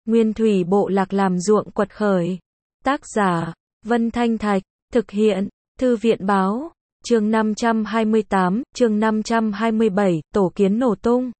Nguyên thủy bộ lạc làm ruộng quật khởi. Tác giả, Vân Thanh Thạch, thực hiện, Thư viện báo, chương 528, chương 527, tổ kiến nổ tung.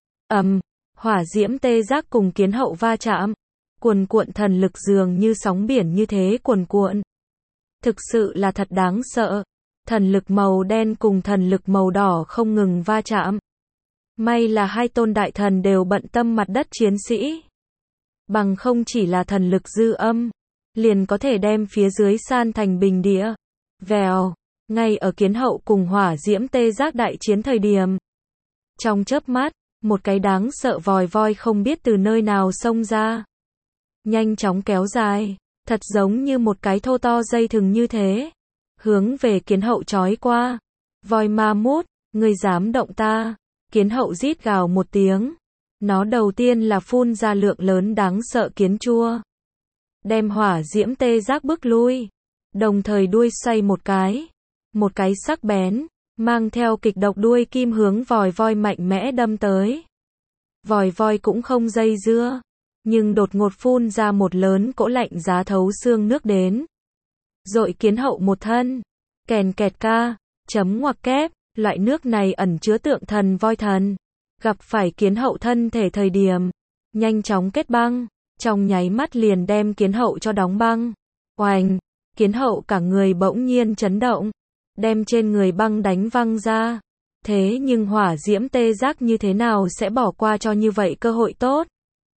Hỏa diễm tê giác cùng kiến hậu va chạm. Cuồn cuộn thần lực dường như sóng biển như thế cuồn cuộn. Thực sự là thật đáng sợ. Thần lực màu đen cùng thần lực màu đỏ không ngừng va chạm. May là hai tôn đại thần đều bận tâm mặt đất chiến sĩ. Bằng không chỉ là thần lực dư âm, liền có thể đem phía dưới san thành bình địa. Vèo, ngay ở kiến hậu cùng hỏa diễm tê giác đại chiến thời điểm. Trong chớp mắt, một cái đáng sợ vòi voi không biết từ nơi nào xông ra. Nhanh chóng kéo dài, thật giống như một cái thô to dây thừng như thế. Hướng về kiến hậu trói qua. Voi ma mút, ngươi dám động ta. Kiến hậu rít gào một tiếng. Nó đầu tiên là phun ra lượng lớn đáng sợ kiến chua. Đem hỏa diễm tê giác bước lui. Đồng thời đuôi xoay một cái. Một cái sắc bén, mang theo kịch độc đuôi kim hướng vòi voi mạnh mẽ đâm tới. Vòi voi cũng không dây dưa. Nhưng đột ngột phun ra một lớn cỗ lạnh giá thấu xương nước đến. Dội kiến hậu một thân. Kèn kẹt ca, chấm ngoặc kép, loại nước này ẩn chứa tượng thần voi thần. Gặp phải kiến hậu thân thể thời điểm, nhanh chóng kết băng, trong nháy mắt liền đem kiến hậu cho đóng băng. Oành, kiến hậu cả người bỗng nhiên chấn động, đem trên người băng đánh văng ra. Thế nhưng hỏa diễm tê giác như thế nào sẽ bỏ qua cho như vậy cơ hội tốt?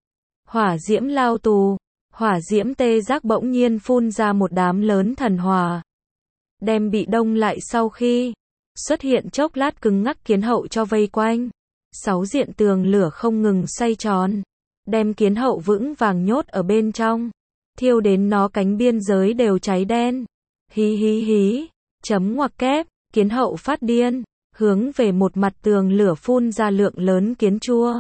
Hỏa diễm lao tù, hỏa diễm tê giác bỗng nhiên phun ra một đám lớn thần hỏa. Đem bị đông lại sau khi xuất hiện chốc lát cứng ngắc kiến hậu cho vây quanh. 6 diện tường lửa không ngừng xoay tròn, đem kiến hậu vững vàng nhốt ở bên trong, thiêu đến nó cánh biên giới đều cháy đen. Hí hí hí, chấm ngoặc kép, kiến hậu phát điên, hướng về một mặt tường lửa phun ra lượng lớn kiến chua.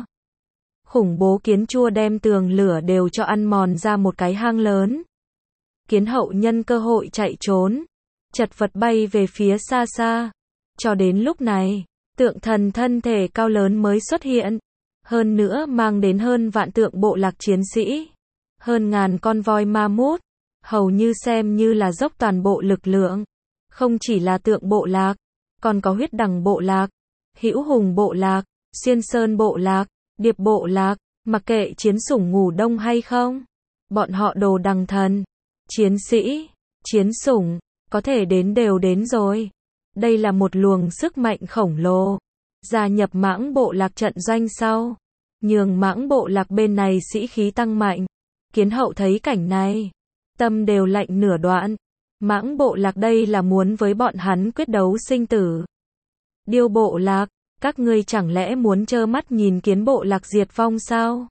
Khủng bố kiến chua đem tường lửa đều cho ăn mòn ra một cái hang lớn. Kiến hậu nhân cơ hội chạy trốn, chật vật bay về phía xa xa. Cho đến lúc này, tượng thần thân thể cao lớn mới xuất hiện. Hơn nữa mang đến hơn vạn tượng bộ lạc chiến sĩ. Hơn ngàn con voi ma mút. Hầu như xem như là dốc toàn bộ lực lượng. Không chỉ là tượng bộ lạc, còn có huyết đằng bộ lạc, hữu hùng bộ lạc, xuyên sơn bộ lạc, điệp bộ lạc. Mặc kệ chiến sủng ngủ đông hay không, bọn họ đồ đằng thần, chiến sĩ, chiến sủng, có thể đến đều đến rồi. Đây là một luồng sức mạnh khổng lồ. Gia nhập mãng bộ lạc trận doanh sau, nhường mãng bộ lạc bên này sĩ khí tăng mạnh. Kiến hậu thấy cảnh này, tâm đều lạnh nửa đoạn. Mãng bộ lạc đây là muốn với bọn hắn quyết đấu sinh tử. Điêu bộ lạc, các ngươi chẳng lẽ muốn trơ mắt nhìn kiến bộ lạc diệt vong sao?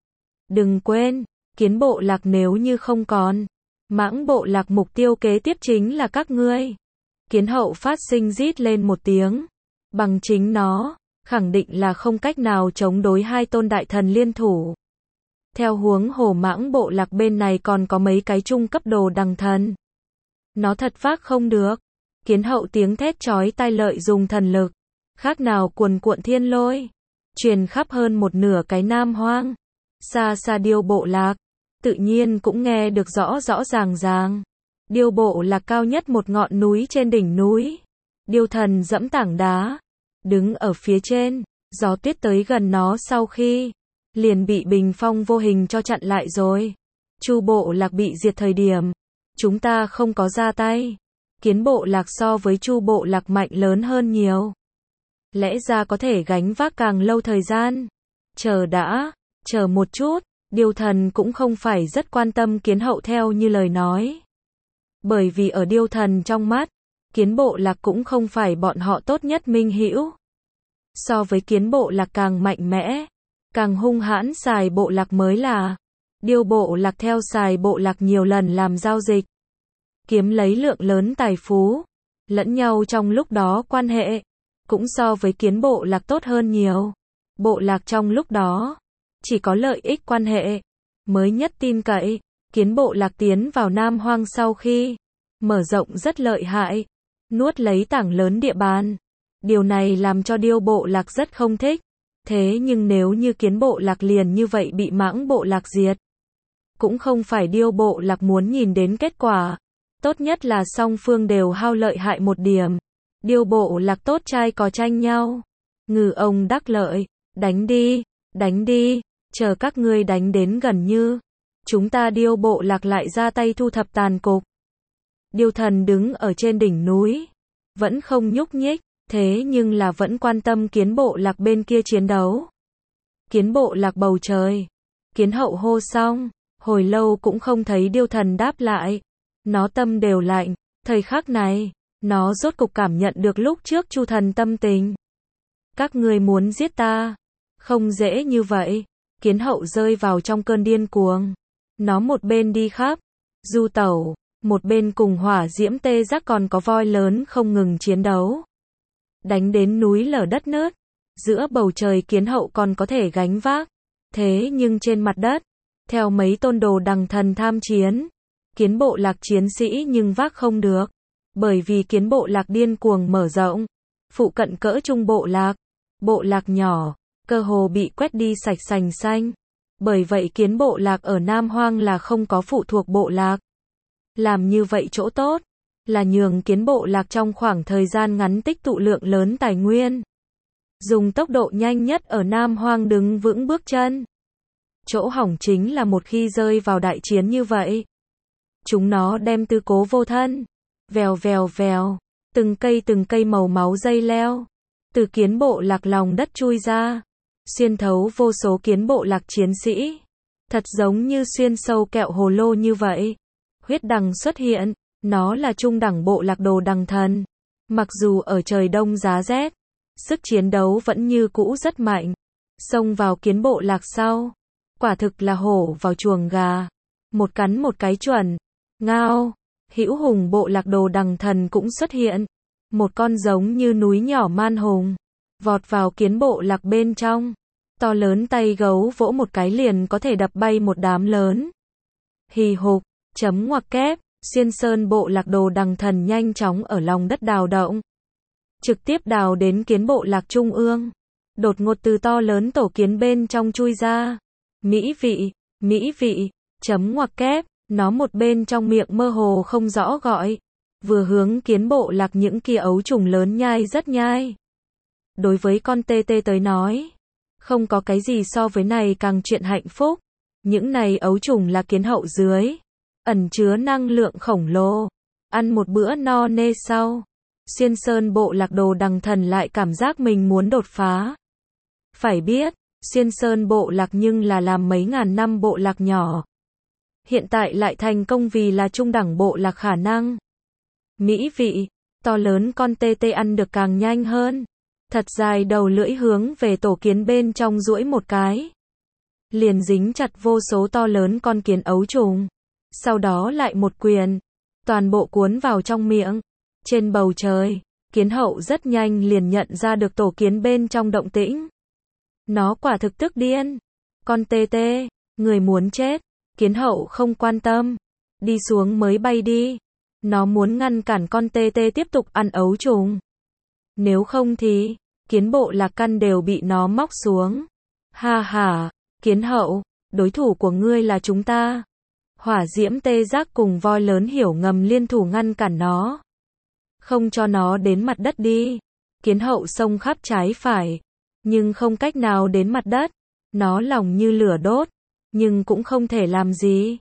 Đừng quên, kiến bộ lạc nếu như không còn, mãng bộ lạc mục tiêu kế tiếp chính là các ngươi. Kiến hậu phát sinh rít lên một tiếng. Bằng chính nó, khẳng định là không cách nào chống đối hai tôn đại thần liên thủ. Theo huống hồ mãng bộ lạc bên này còn có mấy cái trung cấp đồ đằng thần. Nó thật vác không được. Kiến hậu tiếng thét chói tai lợi dùng thần lực. Khác nào cuồn cuộn thiên lôi. Truyền khắp hơn một nửa cái Nam Hoang. Xa xa điêu bộ lạc. Tự nhiên cũng nghe được rõ rõ ràng ràng. Điêu bộ lạc cao nhất một ngọn núi trên đỉnh núi. Điêu thần dẫm tảng đá. Đứng ở phía trên. Gió tuyết tới gần nó sau khi. Liền bị bình phong vô hình cho chặn lại rồi. Chu bộ lạc bị diệt thời điểm. Chúng ta không có ra tay. Kiến bộ lạc so với chu bộ lạc mạnh lớn hơn nhiều. Lẽ ra có thể gánh vác càng lâu thời gian. Chờ đã, chờ một chút. Điêu thần cũng không phải rất quan tâm kiến hậu theo như lời nói. Bởi vì ở điêu thần trong mắt, kiến bộ lạc cũng không phải bọn họ tốt nhất minh hữu. So với kiến bộ lạc càng mạnh mẽ, càng hung hãn xài bộ lạc mới là. Điêu bộ lạc theo xài bộ lạc nhiều lần làm giao dịch. Kiếm lấy lượng lớn tài phú. Lẫn nhau trong lúc đó quan hệ. Cũng so với kiến bộ lạc tốt hơn nhiều. Bộ lạc trong lúc đó. Chỉ có lợi ích quan hệ. Mới nhất tin cậy. Kiến bộ lạc tiến vào Nam Hoang sau khi. Mở rộng rất lợi hại. Nuốt lấy tảng lớn địa bàn. Điều này làm cho điêu bộ lạc rất không thích. Thế nhưng nếu như kiến bộ lạc liền như vậy bị mãng bộ lạc diệt. cũng không phải Điêu bộ lạc muốn nhìn đến kết quả. Tốt nhất là song phương đều hao lợi hại một điểm. Điêu bộ lạc tốt trai có tranh nhau. Ngư ông đắc lợi, đánh đi, chờ các ngươi đánh đến gần như. Chúng ta Điêu bộ lạc lại ra tay thu thập tàn cục. Điêu thần đứng ở trên đỉnh núi, vẫn không nhúc nhích, thế nhưng là vẫn quan tâm Kiến bộ lạc bên kia chiến đấu. Kiến bộ lạc bầu trời. Kiến hậu hô xong, hồi lâu cũng không thấy Điêu thần đáp lại. Nó tâm đều lạnh, thời khắc này, nó rốt cục cảm nhận được lúc trước Chu thần tâm tình. Các ngươi muốn giết ta, không dễ như vậy. Kiến hậu rơi vào trong cơn điên cuồng. Nó một bên đi khắp du tẩu, một bên cùng hỏa diễm tê giác còn có voi lớn không ngừng chiến đấu. Đánh đến núi lở đất nứt, giữa bầu trời kiến hậu còn có thể gánh vác. Thế nhưng trên mặt đất, theo mấy tôn đồ đằng thần tham chiến, kiến bộ lạc chiến sĩ nhưng vác không được. Bởi vì kiến bộ lạc điên cuồng mở rộng, phụ cận cỡ trung bộ lạc nhỏ, cơ hồ bị quét đi sạch sành xanh. Bởi vậy kiến bộ lạc ở Nam Hoang là không có phụ thuộc bộ lạc. Làm như vậy chỗ tốt, là nhường kiến bộ lạc trong khoảng thời gian ngắn tích tụ lượng lớn tài nguyên. Dùng tốc độ nhanh nhất ở Nam Hoang đứng vững bước chân. Chỗ hỏng chính là một khi rơi vào đại chiến như vậy. Chúng nó đem tư cố vô thân. Vèo, từng cây màu máu dây leo. Từ kiến bộ lạc lòng đất chui ra. Xuyên thấu vô số kiến bộ lạc chiến sĩ. Thật giống như xuyên sâu kẹo hồ lô như vậy. Huyết đằng xuất hiện, nó là trung đẳng bộ lạc đồ đằng thần. Mặc dù ở trời đông giá rét, sức chiến đấu vẫn như cũ rất mạnh. Xông vào kiến bộ lạc sau, quả thực là hổ vào chuồng gà. Một cắn một cái chuẩn. Ngao, hữu hùng bộ lạc đồ đằng thần cũng xuất hiện. Một con giống như núi nhỏ man hùng, vọt vào kiến bộ lạc bên trong. To lớn tay gấu vỗ một cái liền có thể đập bay một đám lớn. Hì hục, chấm ngoặc kép, xuyên sơn bộ lạc đồ đằng thần nhanh chóng ở lòng đất đào động. Trực tiếp đào đến kiến bộ lạc trung ương. Đột ngột từ to lớn tổ kiến bên trong chui ra. Mỹ vị, chấm ngoặc kép, nó một bên trong miệng mơ hồ không rõ gọi. Vừa hướng kiến bộ lạc những kia ấu trùng lớn nhai rất nhai. Đối với con tê tê tới nói, không có cái gì so với này càng chuyện hạnh phúc. Những này ấu trùng là kiến hậu dưới, ẩn chứa năng lượng khổng lồ. Ăn một bữa no nê sau, xuyên sơn bộ lạc đồ đằng thần lại cảm giác mình muốn đột phá. Phải biết, xuyên sơn bộ lạc nhưng là làm mấy ngàn năm bộ lạc nhỏ. Hiện tại lại thành công vì là trung đẳng bộ lạc khả năng. Mỹ vị, to lớn con tê tê ăn được càng nhanh hơn. Thật dài đầu lưỡi hướng về tổ kiến bên trong duỗi một cái. Liền dính chặt vô số to lớn con kiến ấu trùng. Sau đó lại một quyền. Toàn bộ cuốn vào trong miệng. Trên bầu trời, kiến hậu rất nhanh liền nhận ra được tổ kiến bên trong động tĩnh. Nó quả thực tức điên. Con tê tê, người muốn chết. Kiến hậu không quan tâm. Đi xuống mới bay đi. Nó muốn ngăn cản con tê tê tiếp tục ăn ấu trùng. Nếu không thì, kiến bộ lạc căn đều bị nó móc xuống. Ha ha, kiến hậu, đối thủ của ngươi là chúng ta. Hỏa diễm tê giác cùng voi lớn hiểu ngầm liên thủ ngăn cản nó. Không cho nó đến mặt đất đi. Kiến hậu xông khắp trái phải. Nhưng không cách nào đến mặt đất. Nó lòng như lửa đốt. Nhưng cũng không thể làm gì.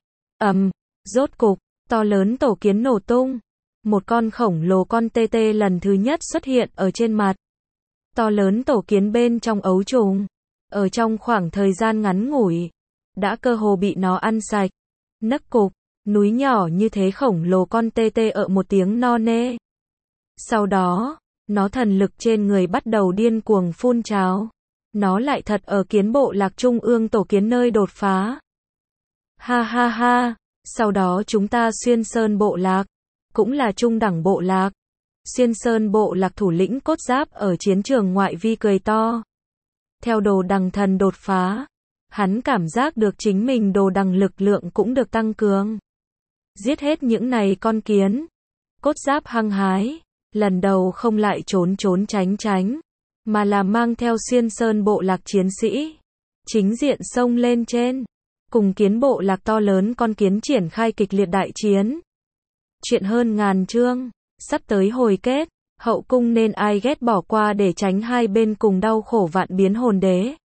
Rốt cục, to lớn tổ kiến nổ tung. Một con khổng lồ con tê tê lần thứ nhất xuất hiện ở trên mặt. To lớn tổ kiến bên trong ấu trùng. Ở trong khoảng thời gian ngắn ngủi, đã cơ hồ bị nó ăn sạch. Nấc cục, núi nhỏ như thế khổng lồ con tê tê ở một tiếng no nê. Sau đó, nó thần lực trên người bắt đầu điên cuồng phun trào. Nó lại thật ở kiến bộ lạc trung ương tổ kiến nơi đột phá. Ha ha ha, sau đó chúng ta xuyên sơn bộ lạc, cũng là trung đẳng bộ lạc. Xuyên sơn bộ lạc thủ lĩnh cốt giáp ở chiến trường ngoại vi cười to. Theo đồ đằng thần đột phá, hắn cảm giác được chính mình đồ đằng lực lượng cũng được tăng cường. Giết hết những này con kiến. Cốt giáp hăng hái, lần đầu không lại trốn tránh, mà là mang theo xuyên sơn bộ lạc chiến sĩ. Chính diện xông lên trên. cùng kiến bộ lạc to lớn con kiến triển khai kịch liệt đại chiến. Chuyện hơn ngàn chương, sắp tới hồi kết, hậu cung nên ai ghét bỏ qua để tránh hai bên cùng đau khổ vạn biến hồn đế.